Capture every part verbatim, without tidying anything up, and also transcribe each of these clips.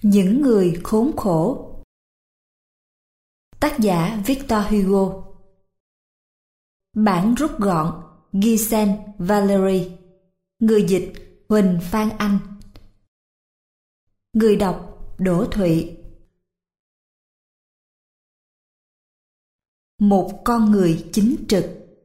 Những người khốn khổ. Tác giả Victor Hugo. Bản rút gọn Gisèle Valery. Người dịch Huỳnh Phan Anh. Người đọc Đỗ Thụy. Một con người chính trực.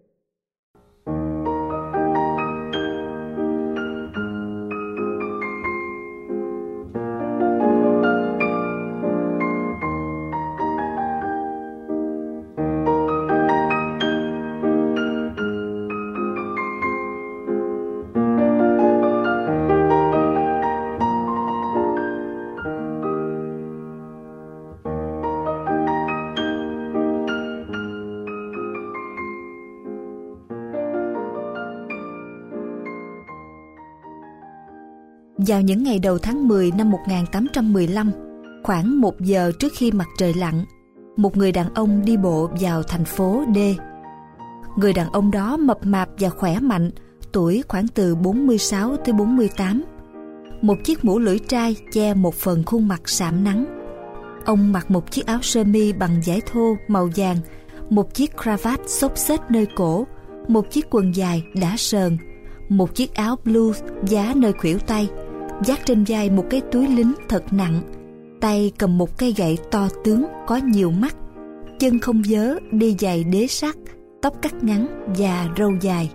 Vào những ngày đầu tháng mười năm một nghìn tám trăm mười lăm, khoảng một giờ trước khi mặt trời lặn, một người đàn ông đi bộ vào thành phố D. Người đàn ông đó mập mạp và khỏe mạnh, tuổi khoảng từ bốn mươi sáu tới bốn mươi tám. Một chiếc mũ lưỡi trai che một phần khuôn mặt sạm nắng. Ông mặc một chiếc áo sơ mi bằng vải thô màu vàng, một chiếc cravat xốc xếch nơi cổ, một chiếc quần dài đã sờn, một chiếc áo blue vá nơi khuỷu tay, vác trên vai một cái túi lính thật nặng, tay cầm một cây gậy to tướng có nhiều mắt, chân không vớ, đi giày đế sắt, tóc cắt ngắn và râu dài.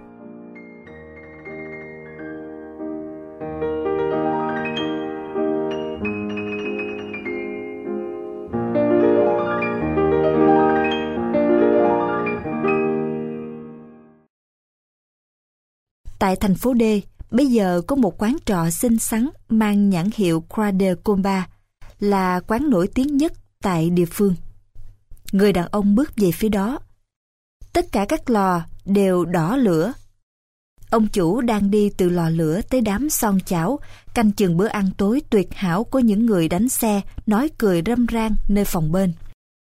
Tại thành phố D, bây giờ có một quán trọ xinh xắn mang nhãn hiệu Croix de Combat, là quán nổi tiếng nhất tại địa phương. Người đàn ông bước về phía đó. Tất cả các lò đều đỏ lửa. Ông chủ đang đi từ lò lửa tới đám son chảo, canh chừng bữa ăn tối tuyệt hảo của những người đánh xe, nói cười râm ran nơi phòng bên.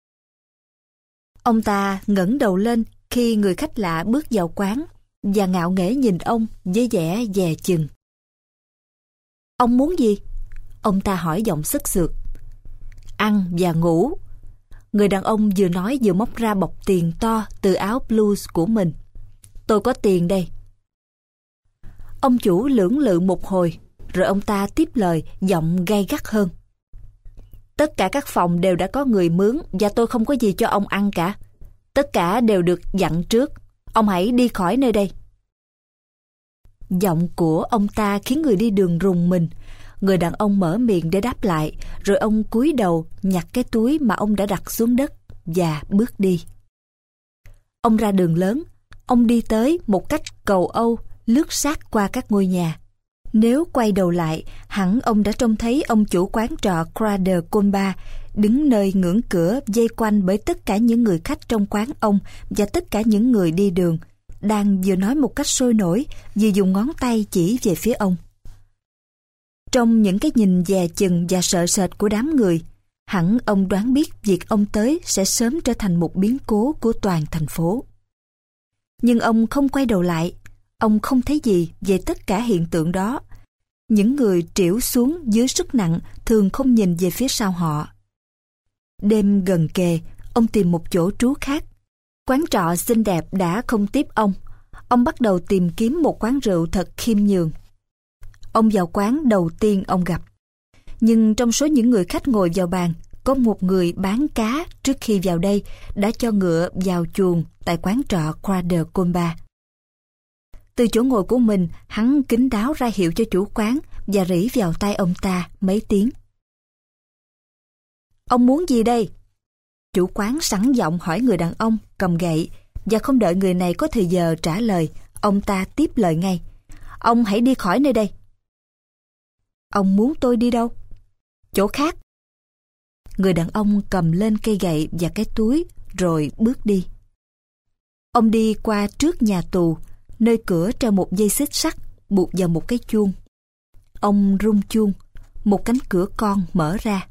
Ông ta ngẩng đầu lên khi người khách lạ bước vào quán và ngạo nghễ nhìn ông với vẻ dè chừng. Ông muốn gì? Ông ta hỏi giọng sức sượt. Ăn và ngủ. Người đàn ông vừa nói vừa móc ra bọc tiền to từ áo blues của mình. Tôi có tiền đây. Ông chủ lưỡng lự một hồi, rồi ông ta tiếp lời giọng gay gắt hơn. Tất cả các phòng đều đã có người mướn và tôi không có gì cho ông ăn cả. Tất cả đều được dặn trước. Ông hãy đi khỏi nơi đây. Giọng của ông ta khiến người đi đường rùng mình. Người đàn ông mở miệng để đáp lại, rồi ông cúi đầu nhặt cái túi mà ông đã đặt xuống đất và bước đi. Ông ra đường lớn. Ông đi tới một cách cầu Âu, lướt sát qua các ngôi nhà. Nếu quay đầu lại, hẳn ông đã trông thấy ông chủ quán trọ Croix de Combat đứng nơi ngưỡng cửa, vây quanh bởi tất cả những người khách trong quán ông và tất cả những người đi đường, đang vừa nói một cách sôi nổi, vừa dùng ngón tay chỉ về phía ông. Trong những cái nhìn dè chừng và sợ sệt của đám người, hẳn ông đoán biết việc ông tới sẽ sớm trở thành một biến cố của toàn thành phố. Nhưng ông không quay đầu lại. Ông không thấy gì về tất cả hiện tượng đó. Những người trĩu xuống dưới sức nặng thường không nhìn về phía sau họ. Đêm gần kề, ông tìm một chỗ trú khác. Quán trọ xinh đẹp đã không tiếp ông. Ông bắt đầu tìm kiếm một quán rượu thật khiêm nhường. Ông vào quán đầu tiên ông gặp. Nhưng trong số những người khách ngồi vào bàn, có một người bán cá trước khi vào đây đã cho ngựa vào chuồng tại quán trọ Croix de Combat. Từ chỗ ngồi của mình, hắn kín đáo ra hiệu cho chủ quán và rỉ vào tai ông ta mấy tiếng. Ông muốn gì đây? Chủ quán sẵn giọng hỏi người đàn ông cầm gậy, và không đợi người này có thời giờ trả lời, ông ta tiếp lời ngay. Ông hãy đi khỏi nơi đây. Ông muốn tôi đi đâu? Chỗ khác. Người đàn ông cầm lên cây gậy và cái túi rồi bước đi. Ông đi qua trước nhà tù, nơi cửa treo một dây xích sắt buộc vào một cái chuông. Ông rung chuông, một cánh cửa con mở ra.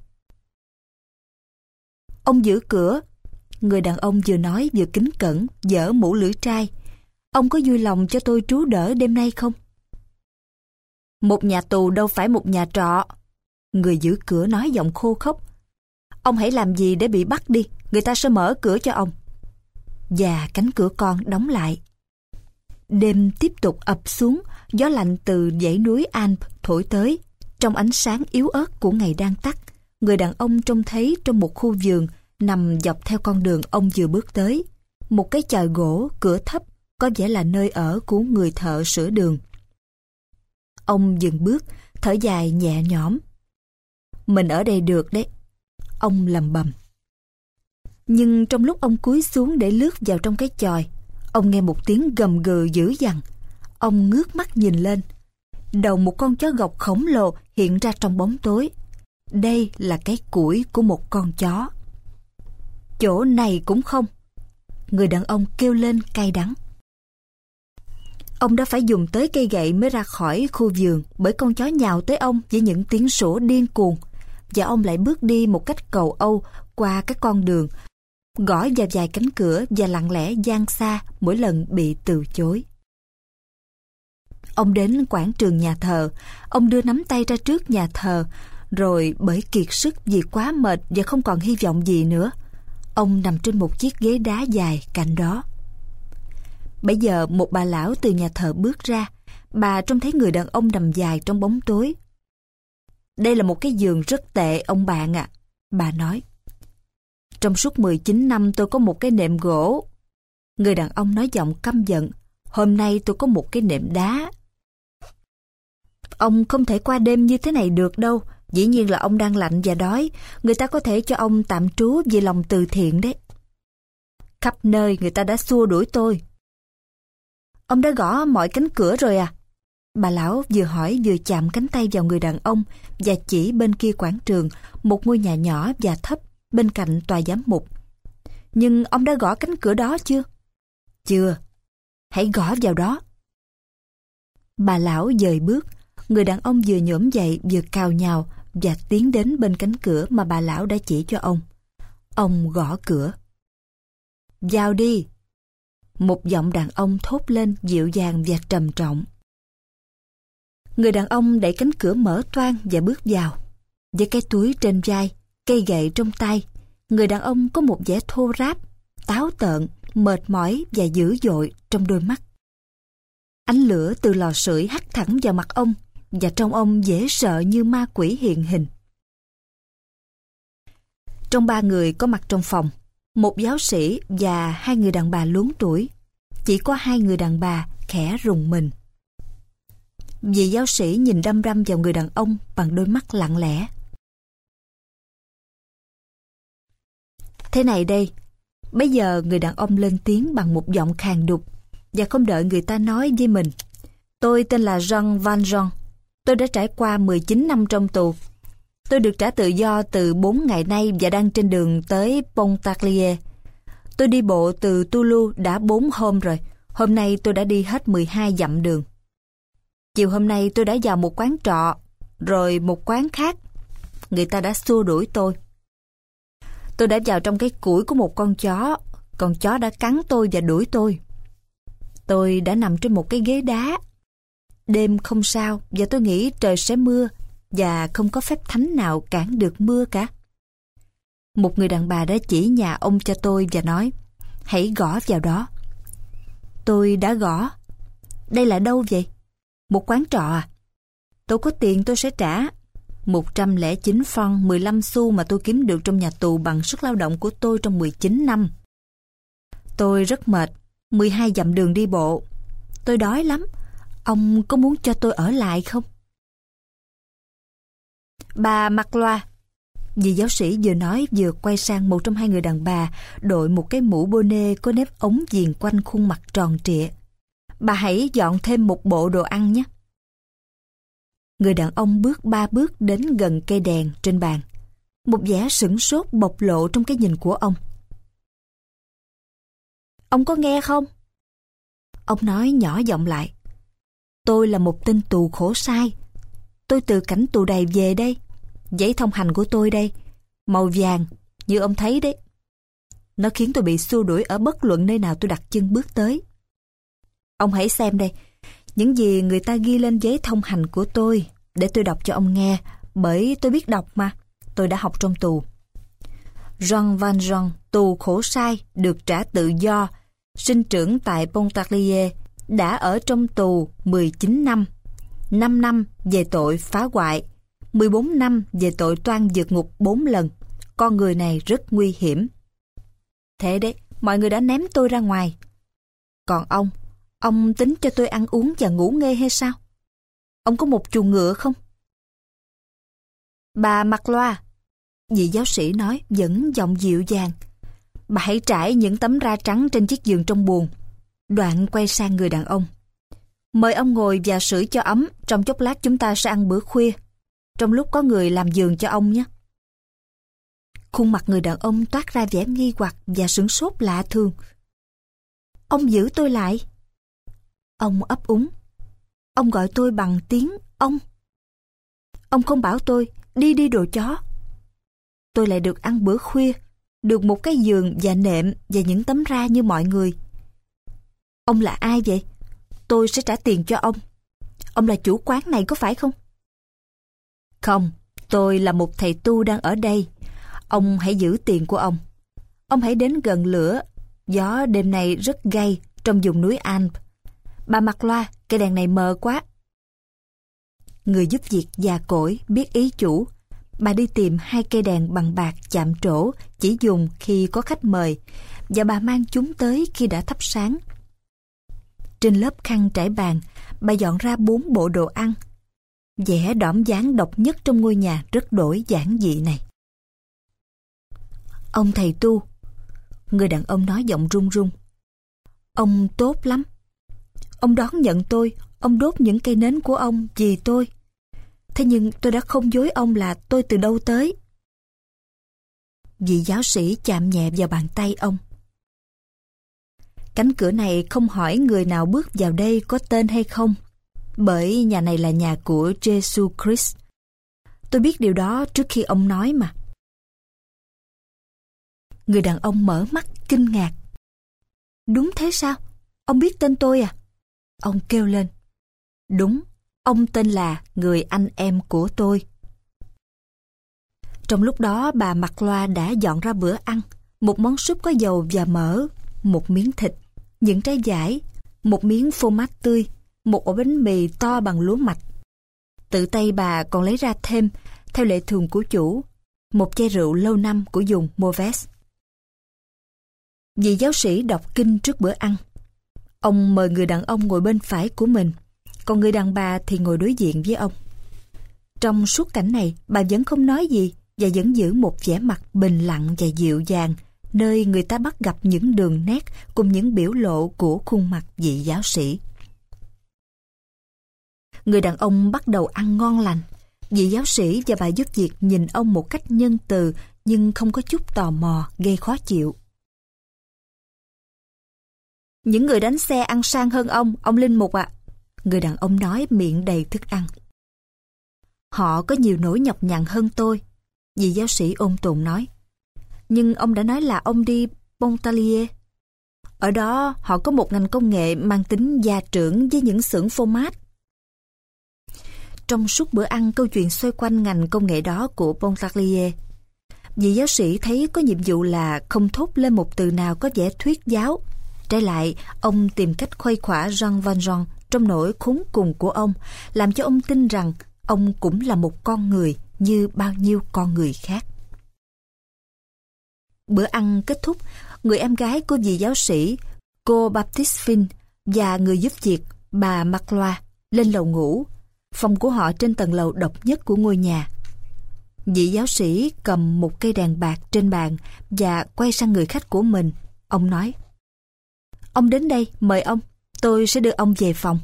Ông giữ cửa. Người đàn ông vừa nói vừa kính cẩn, giở mũ lưỡi trai. Ông có vui lòng cho tôi trú đỡ đêm nay không? Một nhà tù đâu phải một nhà trọ. Người giữ cửa nói giọng khô khốc. Ông hãy làm gì để bị bắt đi, người ta sẽ mở cửa cho ông. Và cánh cửa con đóng lại. Đêm tiếp tục ập xuống, gió lạnh từ dãy núi Alp thổi tới. Trong ánh sáng yếu ớt của ngày đang tắt, người đàn ông trông thấy trong một khu vườn nằm dọc theo con đường ông vừa bước tới. Một cái chòi gỗ, cửa thấp, có vẻ là nơi ở của người thợ sửa đường. Ông dừng bước, thở dài nhẹ nhõm. Mình ở đây được đấy, ông lầm bầm. Nhưng trong lúc ông cúi xuống để lướt vào trong cái chòi, ông nghe một tiếng gầm gừ dữ dằn. Ông ngước mắt nhìn lên. Đầu một con chó gộc khổng lồ hiện ra trong bóng tối. Đây là cái củi của một con chó. Chỗ này cũng không. Người đàn ông kêu lên cay đắng. Ông đã phải dùng tới cây gậy mới ra khỏi khu vườn, bởi con chó nhào tới ông với những tiếng sủa điên cuồng. Và ông lại bước đi một cách cầu âu qua các con đường, gõ vào vài cánh cửa và lặng lẽ giang xa mỗi lần bị từ chối. Ông đến quảng trường nhà thờ. Ông đưa nắm tay ra trước nhà thờ, rồi bởi kiệt sức vì quá mệt và không còn hy vọng gì nữa, ông nằm trên một chiếc ghế đá dài cạnh đó. Bấy giờ một bà lão từ nhà thờ bước ra. Bà trông thấy người đàn ông nằm dài trong bóng tối. Đây là một cái giường rất tệ ông bạn ạ, à, bà nói. Trong suốt mười chín năm tôi có một cái nệm gỗ. Người đàn ông nói giọng căm giận. Hôm nay tôi có một cái nệm đá. Ông không thể qua đêm như thế này được đâu. Dĩ nhiên là ông đang lạnh và đói. Người ta có thể cho ông tạm trú vì lòng từ thiện đấy. Khắp nơi người ta đã xua đuổi tôi. Ông đã gõ mọi cánh cửa rồi à? Bà lão vừa hỏi vừa chạm cánh tay vào người đàn ông và chỉ bên kia quảng trường, một ngôi nhà nhỏ và thấp bên cạnh tòa giám mục. Nhưng ông đã gõ cánh cửa đó chưa? Chưa. Hãy gõ vào đó. Bà lão dời bước. Người đàn ông vừa nhổm dậy vừa cào nhào và tiến đến bên cánh cửa mà bà lão đã chỉ cho ông. Ông gõ cửa. Vào đi. Một giọng đàn ông thốt lên dịu dàng và trầm trọng. Người đàn ông đẩy cánh cửa mở toang và bước vào. Với cái túi trên vai, cây gậy trong tay, người đàn ông có một vẻ thô ráp, táo tợn, mệt mỏi và dữ dội trong đôi mắt. Ánh lửa từ lò sưởi hắt thẳng vào mặt ông và trông ông dễ sợ như ma quỷ hiện hình. Trong ba người có mặt trong phòng, một giáo sĩ và hai người đàn bà luống tuổi. Chỉ có hai người đàn bà khẽ rùng mình. Vị giáo sĩ nhìn đăm đăm vào người đàn ông bằng đôi mắt lặng lẽ. Thế này đây, bây giờ người đàn ông lên tiếng bằng một giọng khàn đục và không đợi người ta nói với mình. Tôi tên là Jean Valjean. Tôi đã trải qua mười chín năm trong tù. Tôi được trả tự do từ bốn ngày nay và đang trên đường tới Pontarlier. Tôi đi bộ từ Toulouse đã bốn hôm rồi. Hôm nay tôi đã đi hết mười hai dặm đường. Chiều hôm nay tôi đã vào một quán trọ, rồi một quán khác. Người ta đã xua đuổi tôi. Tôi đã vào trong cái củi của một con chó. Con chó đã cắn tôi và đuổi tôi. Tôi đã nằm trên một cái ghế đá. Đêm không sao và tôi nghĩ trời sẽ mưa và không có phép thánh nào cản được mưa cả. Một người đàn bà đã chỉ nhà ông cho tôi và nói, hãy gõ vào đó. Tôi đã gõ. Đây là đâu vậy? Một quán trọ à? Tôi có tiền tôi sẽ trả. một trăm lẻ chín franc mười lăm xu mà tôi kiếm được trong nhà tù bằng sức lao động của tôi trong mười chín năm. Tôi rất mệt, mười hai dặm đường đi bộ. Tôi đói lắm. Ông có muốn cho tôi ở lại không? Bà mặc loa. Vị giáo sĩ vừa nói vừa quay sang một trong hai người đàn bà đội một cái mũ bonnet có nếp ống viền quanh khuôn mặt tròn trịa. Bà hãy dọn thêm một bộ đồ ăn nhé. Người đàn ông bước ba bước đến gần cây đèn trên bàn. Một vẻ sửng sốt bộc lộ trong cái nhìn của ông. Ông có nghe không? Ông nói nhỏ giọng lại. Tôi là một tên tù khổ sai. Tôi từ cảnh tù đầy về đây. Giấy thông hành của tôi đây, màu vàng, như ông thấy đấy. Nó khiến tôi bị xua đuổi ở bất luận nơi nào tôi đặt chân bước tới. Ông hãy xem đây, những gì người ta ghi lên giấy thông hành của tôi, để tôi đọc cho ông nghe bởi tôi biết đọc mà. Tôi đã học trong tù. Jean Valjean, tù khổ sai, được trả tự do, sinh trưởng tại Pontarlier, đã ở trong tù mười chín năm, năm năm về tội phá hoại, mười bốn năm về tội toan vượt ngục bốn lần. Con người này rất nguy hiểm. Thế đấy, mọi người đã ném tôi ra ngoài. Còn ông, ông tính cho tôi ăn uống và ngủ nghê hay sao? Ông có một chuồng ngựa không? Bà mặc loa, vị giáo sĩ nói vẫn giọng dịu dàng. Bà hãy trải những tấm ra trắng trên chiếc giường trong buồng. Đoạn quay sang người đàn ông. Mời ông ngồi và sưởi cho ấm, trong chốc lát chúng ta sẽ ăn bữa khuya. Trong lúc có người làm giường cho ông nhé. Khuôn mặt người đàn ông toát ra vẻ nghi hoặc và sửng sốt lạ thường. Ông giữ tôi lại. Ông ấp úng. Ông gọi tôi bằng tiếng ông. Ông không bảo tôi đi đi đồ chó. Tôi lại được ăn bữa khuya, được một cái giường và nệm và những tấm ra như mọi người. Ông là ai vậy? Tôi sẽ trả tiền cho ông. Ông là chủ quán này có phải không? Không, tôi là một thầy tu đang ở đây. Ông hãy giữ tiền của ông. Ông hãy đến gần lửa. Gió đêm nay rất gay trong vùng núi Alpes. Bà mặc loa, cây đèn này mờ quá. Người giúp việc già cỗi biết ý chủ. Bà đi tìm hai cây đèn bằng bạc chạm trổ, chỉ dùng khi có khách mời, và bà mang chúng tới khi đã thắp sáng. Trên lớp khăn trải bàn, bà dọn ra bốn bộ đồ ăn. Vẻ đỏm dáng độc nhất trong ngôi nhà rất đổi giản dị này. Ông thầy tu, người đàn ông nói giọng run run. Ông tốt lắm. Ông đón nhận tôi, ông đốt những cây nến của ông vì tôi. Thế nhưng tôi đã không dối ông là tôi từ đâu tới. Vị giáo sĩ chạm nhẹ vào bàn tay ông. Cánh cửa này không hỏi người nào bước vào đây có tên hay không, bởi nhà này là nhà của Jesus Christ. Tôi biết điều đó trước khi ông nói mà. Người đàn ông mở mắt kinh ngạc. Đúng thế sao? Ông biết tên tôi à? Ông kêu lên. Đúng, ông tên là người anh em của tôi. Trong lúc đó bà mặc loa đã dọn ra bữa ăn. Một món súp có dầu và mỡ, một miếng thịt, những trái dải, một miếng phô mát tươi, một ổ bánh mì to bằng lúa mạch. Tự tay bà còn lấy ra thêm, theo lệ thường của chủ, một chai rượu lâu năm của vùng Moves. Vị giáo sĩ đọc kinh trước bữa ăn. Ông mời người đàn ông ngồi bên phải của mình, còn người đàn bà thì ngồi đối diện với ông. Trong suốt cảnh này, bà vẫn không nói gì và vẫn giữ một vẻ mặt bình lặng và dịu dàng, nơi người ta bắt gặp những đường nét cùng những biểu lộ của khuôn mặt vị giáo sĩ. Người đàn ông bắt đầu ăn ngon lành. Vị giáo sĩ và bà giúp việc nhìn ông một cách nhân từ nhưng không có chút tò mò gây khó chịu. Những người đánh xe ăn sang hơn ông, ông Linh Mục ạ. À. Người đàn ông nói miệng đầy thức ăn. Họ có nhiều nỗi nhọc nhằn hơn tôi, vị giáo sĩ ôn tồn nói. Nhưng ông đã nói là ông đi Pontarlier. Ở đó họ có một ngành công nghệ mang tính gia trưởng với những xưởng phô mát. Trong suốt bữa ăn, câu chuyện xoay quanh ngành công nghệ đó của Pontarlier. Vị giáo sĩ thấy có nhiệm vụ là không thốt lên một từ nào có vẻ thuyết giáo. Trái lại, ông tìm cách khuây khỏa Jean Valjean trong nỗi khốn cùng của ông, làm cho ông tin rằng ông cũng là một con người như bao nhiêu con người khác. Bữa ăn kết thúc, người em gái của vị giáo sĩ, cô Baptiste và người giúp việc, bà mặc loa, lên lầu ngủ. Phòng của họ trên tầng lầu độc nhất của ngôi nhà. Vị giáo sĩ cầm một cây đèn bạc trên bàn và quay sang người khách của mình. Ông nói: Ông đến đây, mời ông, tôi sẽ đưa ông về phòng.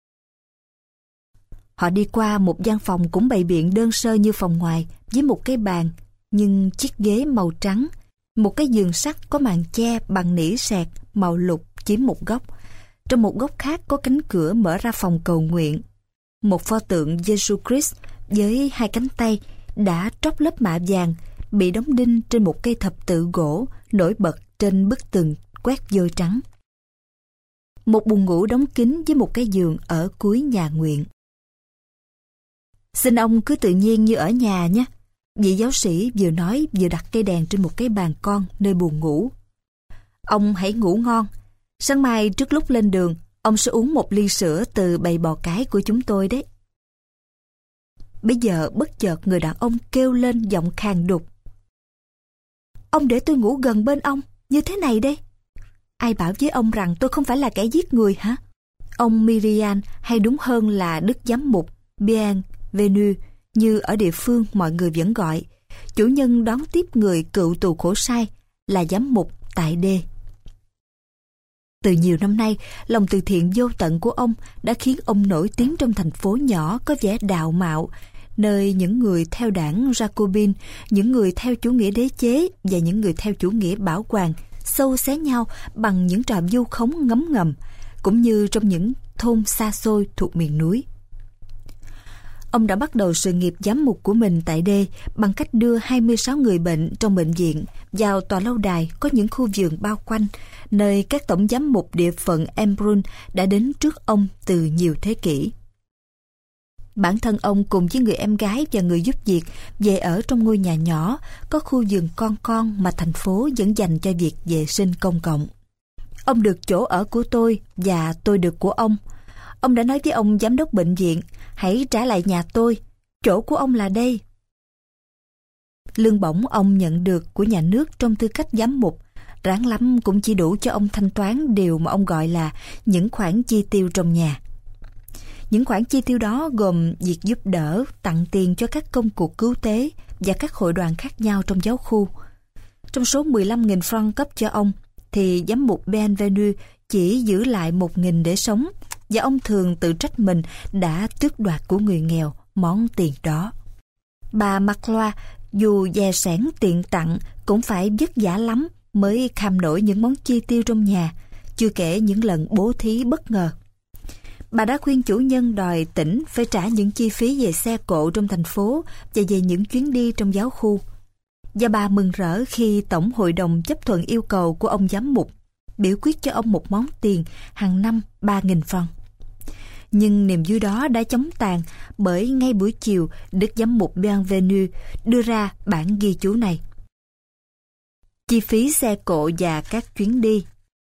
Họ đi qua một gian phòng cũng bày biện đơn sơ như phòng ngoài, với một cái bàn, nhưng chiếc ghế màu trắng, một cái giường sắt có màn che bằng nỉ sẹt màu lục chiếm một góc. Trong một góc khác có cánh cửa mở ra phòng cầu nguyện. Một pho tượng Jesus Christ với hai cánh tay đã trót lớp mạ vàng bị đóng đinh trên một cây thập tự gỗ nổi bật trên bức tường quét vôi trắng. Một buồng ngủ đóng kín với một cái giường ở cuối nhà nguyện. Xin ông cứ tự nhiên như ở nhà nhé. Vị giáo sĩ vừa nói vừa đặt cây đèn trên một cái bàn con nơi buồng ngủ. Ông hãy ngủ ngon. Sáng mai trước lúc lên đường, ông sẽ uống một ly sữa từ bầy bò cái của chúng tôi đấy. Bây giờ bất chợt người đàn ông kêu lên giọng khàn đục. Ông để tôi ngủ gần bên ông, như thế này đây. Ai bảo với ông rằng tôi không phải là kẻ giết người hả? Ông Myrian, hay đúng hơn là Đức Giám mục Bienvenu, như ở địa phương mọi người vẫn gọi, chủ nhân đón tiếp người cựu tù khổ sai, là giám mục tại đê. Từ nhiều năm nay, lòng từ thiện vô tận của ông đã khiến ông nổi tiếng trong thành phố nhỏ có vẻ đạo mạo, nơi những người theo đảng Jacobin, những người theo chủ nghĩa đế chế và những người theo chủ nghĩa bảo hoàng xâu xé nhau bằng những trò vu khống ngấm ngầm, cũng như trong những thôn xa xôi thuộc miền núi. Ông đã bắt đầu sự nghiệp giám mục của mình tại đê bằng cách đưa hai mươi sáu người bệnh trong bệnh viện vào tòa lâu đài có những khu vườn bao quanh, nơi các tổng giám mục địa phận Embrun đã đến trước ông từ nhiều thế kỷ. Bản thân ông cùng với người em gái và người giúp việc về ở trong ngôi nhà nhỏ có khu vườn con con mà thành phố vẫn dành cho việc vệ sinh công cộng. Ông được chỗ ở của tôi và tôi được của ông. Ông đã nói với ông giám đốc bệnh viện, hãy trả lại nhà tôi, chỗ của ông là đây. Lương bổng ông nhận được của nhà nước trong tư cách giám mục, ráng lắm cũng chỉ đủ cho ông thanh toán điều mà ông gọi là những khoản chi tiêu trong nhà. Những khoản chi tiêu đó gồm việc giúp đỡ, tặng tiền cho các công cuộc cứu tế và các hội đoàn khác nhau trong giáo khu. Trong số mười lăm nghìn franc cấp cho ông, thì giám mục Bienvenu chỉ giữ lại một nghìn để sống, và ông thường tự trách mình đã tước đoạt của người nghèo món tiền đó. Bà Magloire, dù dè sẻn tiện tặng, cũng phải vất vả lắm mới kham nổi những món chi tiêu trong nhà, chưa kể những lần bố thí bất ngờ. Bà đã khuyên chủ nhân đòi tỉnh phải trả những chi phí về xe cộ trong thành phố và về những chuyến đi trong giáo khu. Và bà mừng rỡ khi Tổng hội đồng chấp thuận yêu cầu của ông giám mục, biểu quyết cho ông một món tiền hàng năm ba nghìn franc. Nhưng niềm vui đó đã chóng tàn bởi ngay buổi chiều, Đức Giám mục Bienvenu đưa ra bản ghi chú này. Chi phí xe cộ và các chuyến đi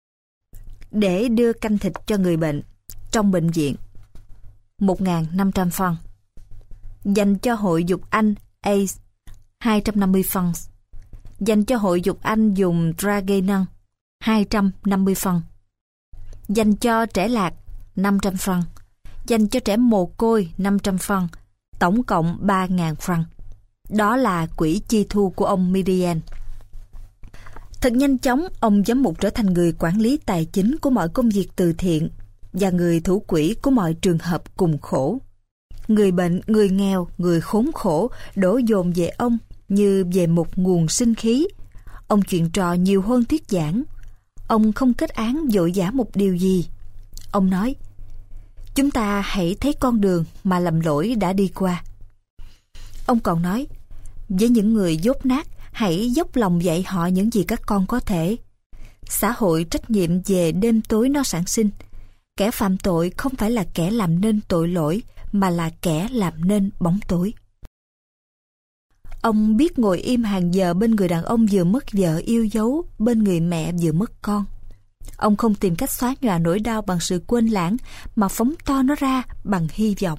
để đưa canh thịt cho người bệnh trong bệnh viện một nghìn năm trăm franc. Dành cho hội dục Anh A C E hai trăm năm mươi franc. Dành cho hội dục Anh dùng Dragenon hai trăm năm mươi franc. Dành cho trẻ lạc năm trăm franc. Dành cho trẻ mồ côi năm trăm franc. Tổng cộng ba nghìn franc. Đó là quỹ chi thu của ông Myrian. Thật nhanh chóng, ông giám mục trở thành người quản lý tài chính của mọi công việc từ thiện và người thủ quỹ của mọi trường hợp cùng khổ. Người bệnh, người nghèo, người khốn khổ đổ dồn về ông như về một nguồn sinh khí. Ông chuyện trò nhiều hơn thuyết giảng. Ông không kết án vội vã một điều gì. Ông nói, chúng ta hãy thấy con đường mà lầm lỗi đã đi qua. Ông còn nói, với những người dốt nát, hãy dốc lòng dạy họ những gì các con có thể. Xã hội trách nhiệm về đêm tối nó sản sinh. Kẻ phạm tội không phải là kẻ làm nên tội lỗi, mà là kẻ làm nên bóng tối. Ông biết ngồi im hàng giờ bên người đàn ông vừa mất vợ yêu dấu, bên người mẹ vừa mất con. Ông không tìm cách xóa nhòa nỗi đau bằng sự quên lãng, mà phóng to nó ra bằng hy vọng.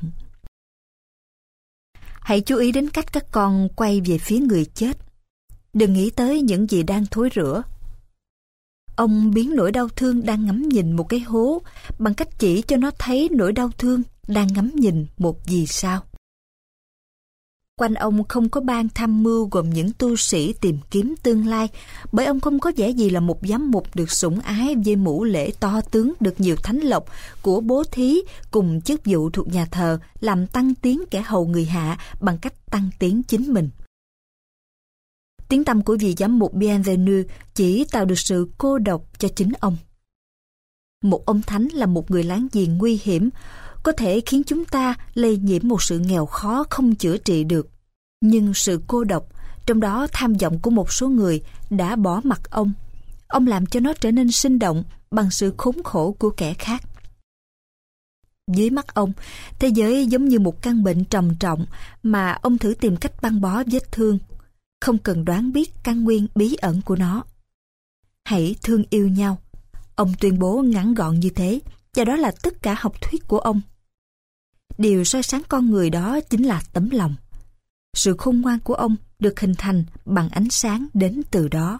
Hãy chú ý đến cách các con quay về phía người chết. Đừng nghĩ tới những gì đang thối rữa. Ông biến nỗi đau thương đang ngắm nhìn một cái hố bằng cách chỉ cho nó thấy nỗi đau thương đang ngắm nhìn một vì sao. Quanh ông không có ban tham mưu gồm những tu sĩ tìm kiếm tương lai, bởi ông không có vẻ gì là một giám mục được sủng ái với mũ lễ to tướng, được nhiều thánh lộc của bố thí cùng chức vụ thuộc nhà thờ làm tăng tiến kẻ hầu người hạ bằng cách tăng tiến chính mình. Tiếng tăm của vị giám mục Bienvenu chỉ tạo được sự cô độc cho chính ông. Một ông thánh là một người láng giềng nguy hiểm, có thể khiến chúng ta lây nhiễm một sự nghèo khó không chữa trị được. Nhưng sự cô độc, trong đó tham vọng của một số người, đã bỏ mặc ông. Ông làm cho nó trở nên sinh động bằng sự khốn khổ của kẻ khác. Dưới mắt ông, thế giới giống như một căn bệnh trầm trọng mà ông thử tìm cách băng bó vết thương, không cần đoán biết căn nguyên bí ẩn của nó. Hãy thương yêu nhau. Ông tuyên bố ngắn gọn như thế, và đó là tất cả học thuyết của ông. Điều soi sáng con người đó chính là tấm lòng. Sự khôn ngoan của ông được hình thành bằng ánh sáng đến từ đó.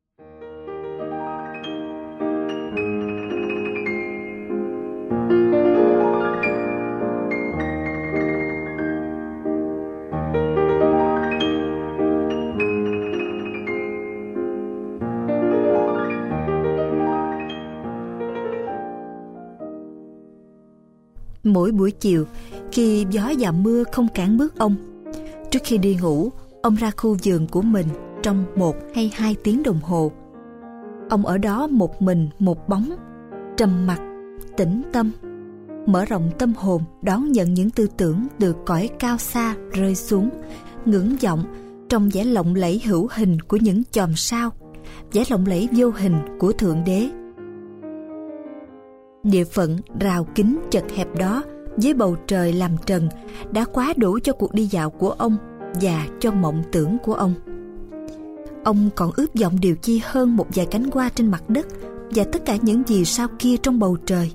Mỗi buổi chiều, khi gió và mưa không cản bước ông, trước khi đi ngủ, ông ra khu vườn của mình trong một hay hai tiếng đồng hồ. Ông ở đó một mình một bóng, trầm mặc, tĩnh tâm, mở rộng tâm hồn đón nhận những tư tưởng từ cõi cao xa rơi xuống, ngưỡng vọng trong vẻ lộng lẫy hữu hình của những chòm sao, vẻ lộng lẫy vô hình của Thượng Đế. Địa phận rào kính chật hẹp đó với bầu trời làm trần đã quá đủ cho cuộc đi dạo của ông và cho mộng tưởng của ông. Ông còn ước vọng điều chi hơn một vài cánh hoa trên mặt đất và tất cả những vì sao kia trong bầu trời.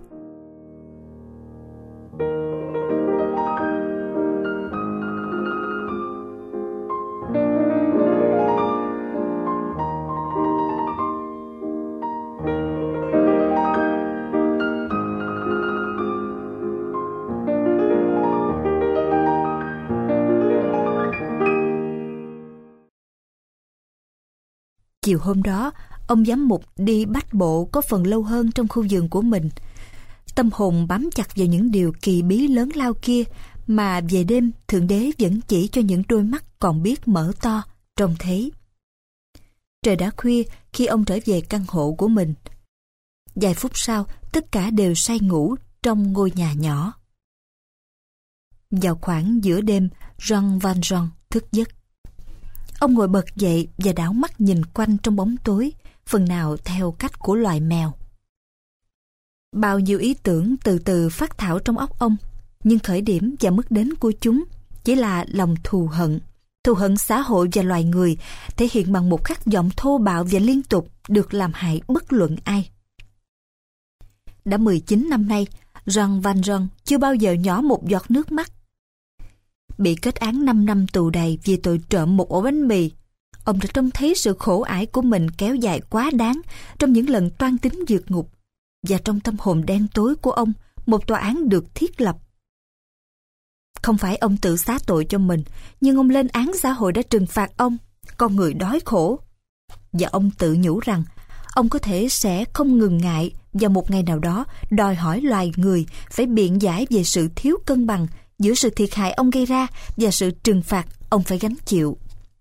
Chiều hôm đó, ông giám mục đi bách bộ có phần lâu hơn trong khu vườn của mình. Tâm hồn bám chặt vào những điều kỳ bí lớn lao kia mà về đêm Thượng Đế vẫn chỉ cho những đôi mắt còn biết mở to, trông thấy. Trời đã khuya khi ông trở về căn hộ của mình. Vài phút sau, tất cả đều say ngủ trong ngôi nhà nhỏ. Vào khoảng giữa đêm, Jean Valjean thức giấc. Ông ngồi bật dậy và đảo mắt nhìn quanh trong bóng tối, phần nào theo cách của loài mèo. Bao nhiêu ý tưởng từ từ phát thảo trong óc ông, nhưng khởi điểm và mức đến của chúng chỉ là lòng thù hận. Thù hận xã hội và loài người thể hiện bằng một khát vọng thô bạo và liên tục được làm hại bất luận ai. Đã mười chín năm nay, Jean Valjean chưa bao giờ nhỏ một giọt nước mắt. Bị kết án năm năm tù đầy vì tội trộm một ổ bánh mì, ông đã trông thấy sự khổ ải của mình kéo dài quá đáng trong những lần toan tính vượt ngục, và trong tâm hồn đen tối của ông, một tòa án được thiết lập. Không phải ông tự xá tội cho mình, nhưng ông lên án xã hội đã trừng phạt ông, con người đói khổ. Và ông tự nhủ rằng, ông có thể sẽ không ngừng ngại vào một ngày nào đó đòi hỏi loài người phải biện giải về sự thiếu cân bằng giữa sự thiệt hại ông gây ra và sự trừng phạt ông phải gánh chịu.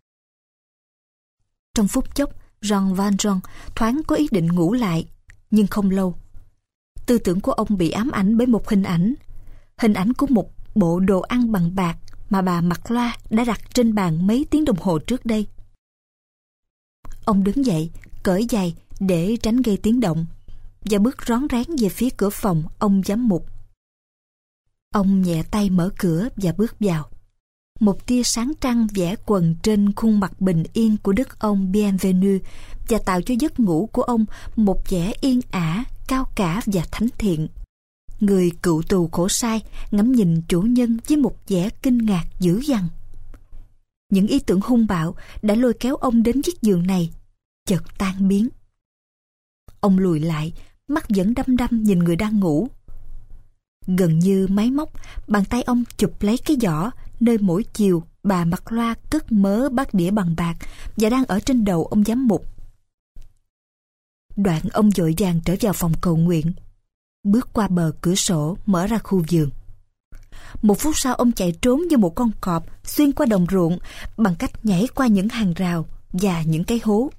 Trong phút chốc, Jean Valjean thoáng có ý định ngủ lại, nhưng không lâu. Tư tưởng của ông bị ám ảnh bởi một hình ảnh, hình ảnh của một bộ đồ ăn bằng bạc mà bà Mặc Loa đã đặt trên bàn mấy tiếng đồng hồ trước đây. Ông đứng dậy, cởi giày để tránh gây tiếng động, và bước rón rén về phía cửa phòng ông giám mục. Ông nhẹ tay mở cửa và bước vào. Một tia sáng trăng vẽ quần trên khuôn mặt bình yên của đức ông Bienvenu và tạo cho giấc ngủ của ông một vẻ yên ả, cao cả và thánh thiện. Người cựu tù khổ sai ngắm nhìn chủ nhân với một vẻ kinh ngạc dữ dằn. Những ý tưởng hung bạo đã lôi kéo ông đến chiếc giường này chợt tan biến. Ông lùi lại, mắt vẫn đăm đăm nhìn người đang ngủ. Gần như máy móc, bàn tay ông chụp lấy cái giỏ nơi mỗi chiều bà Mặc Loa cất mớ bát đĩa bằng bạc và đang ở trên đầu ông giám mục. Đoạn ông vội vàng trở vào phòng cầu nguyện, bước qua bờ cửa sổ mở ra khu vườn. Một phút sau ông chạy trốn như một con cọp xuyên qua đồng ruộng bằng cách nhảy qua những hàng rào và những cái hố.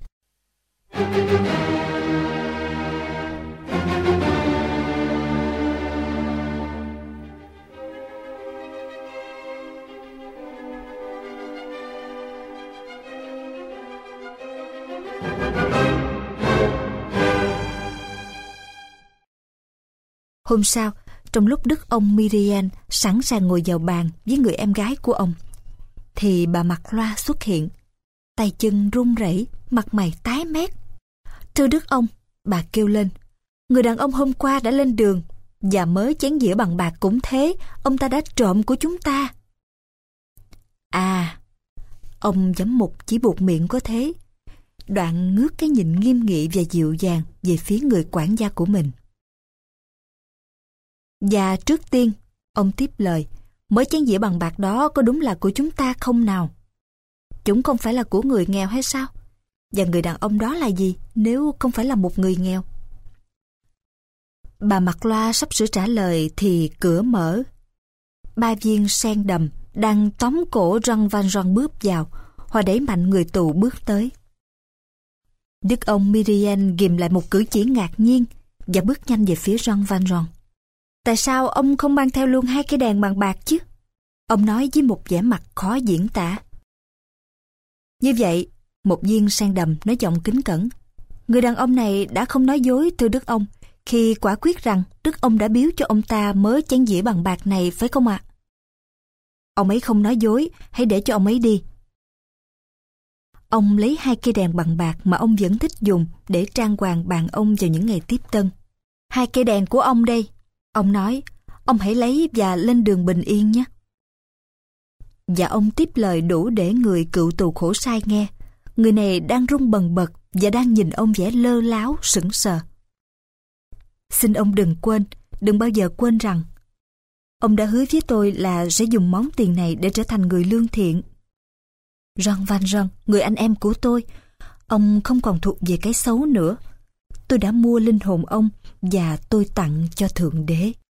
Hôm sau, trong lúc đức ông Myriel sẵn sàng ngồi vào bàn với người em gái của ông, thì bà Mặc Loa xuất hiện, tay chân run rẩy, mặt mày tái mét. Thưa đức ông, bà kêu lên, người đàn ông hôm qua đã lên đường, và mới chén dĩa bằng bạc cũng thế, ông ta đã trộm của chúng ta. À, ông giám mục chỉ buộc miệng có thế, đoạn ngước cái nhìn nghiêm nghị và dịu dàng về phía người quản gia của mình. Và trước tiên, ông tiếp lời, mới chén dĩa bằng bạc đó có đúng là của chúng ta không nào? Chúng không phải là của người nghèo hay sao? Và người đàn ông đó là gì nếu không phải là một người nghèo? Bà Mặc Loa sắp sửa trả lời thì cửa mở. Ba viên sen đầm đang tóm cổ Jean Valjean bước vào, họ đẩy mạnh người tù bước tới. Đức ông Myriel ghìm lại một cử chỉ ngạc nhiên và bước nhanh về phía Jean Valjean. Tại sao ông không mang theo luôn hai cái đèn bằng bạc chứ? Ông nói với một vẻ mặt khó diễn tả. Như vậy, một viên sen đầm nói giọng kính cẩn. Người đàn ông này đã không nói dối thưa đức ông, khi quả quyết rằng đức ông đã biếu cho ông ta mớ chén dĩa bằng bạc này, phải không ạ? Ông ấy không nói dối, hãy để cho ông ấy đi. Ông lấy hai cây đèn bằng bạc mà ông vẫn thích dùng để trang hoàng bàn ông vào những ngày tiếp tân. Hai cây đèn của ông đây, ông nói, ông hãy lấy và lên đường bình yên nhé. Và ông tiếp lời đủ để người cựu tù khổ sai nghe. Người này đang run bần bật và đang nhìn ông vẻ lơ láo, sững sờ. Xin ông đừng quên, đừng bao giờ quên rằng ông đã hứa với tôi là sẽ dùng món tiền này để trở thành người lương thiện. Jean Valjean, người anh em của tôi, ông không còn thuộc về cái xấu nữa. Tôi đã mua linh hồn ông và tôi tặng cho Thượng Đế.